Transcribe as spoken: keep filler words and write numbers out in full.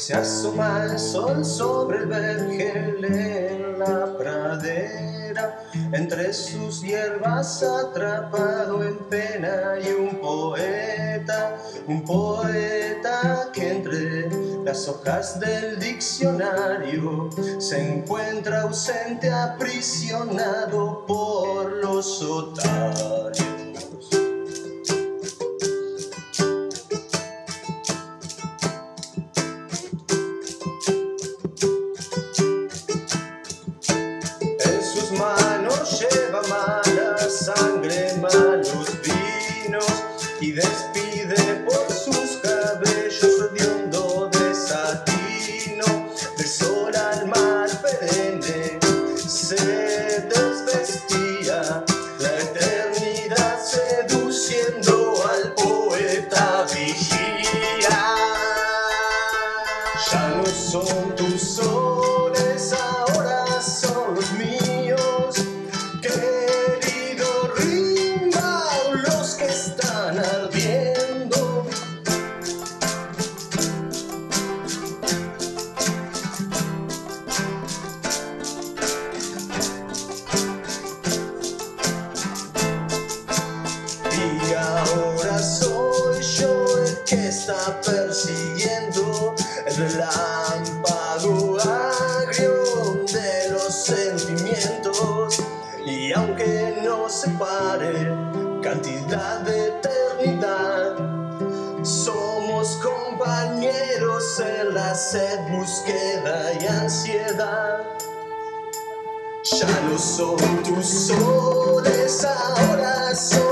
Se asoma el sol sobre el vergel en la pradera, entre sus hierbas atrapado en pena, y un poeta, un poeta que entre las hojas del diccionario se encuentra ausente, aprisionado por los otarios. Manos lleva mala sangre, malos vinos, y despide por sus cabellos hediondo desatino. Del sol al mar perenne se desvestía la eternidad, seduciendo al poeta vigía. Ya no son tus soles, ahora son los míos. Y ahora soy yo el que está persiguiendo el relámpago agrio de los sentimientos. Y aunque nos separe cantidad de eternidad, somos compañeros en la sed, búsqueda y ansiedad. Ya no son tus soles, ahora son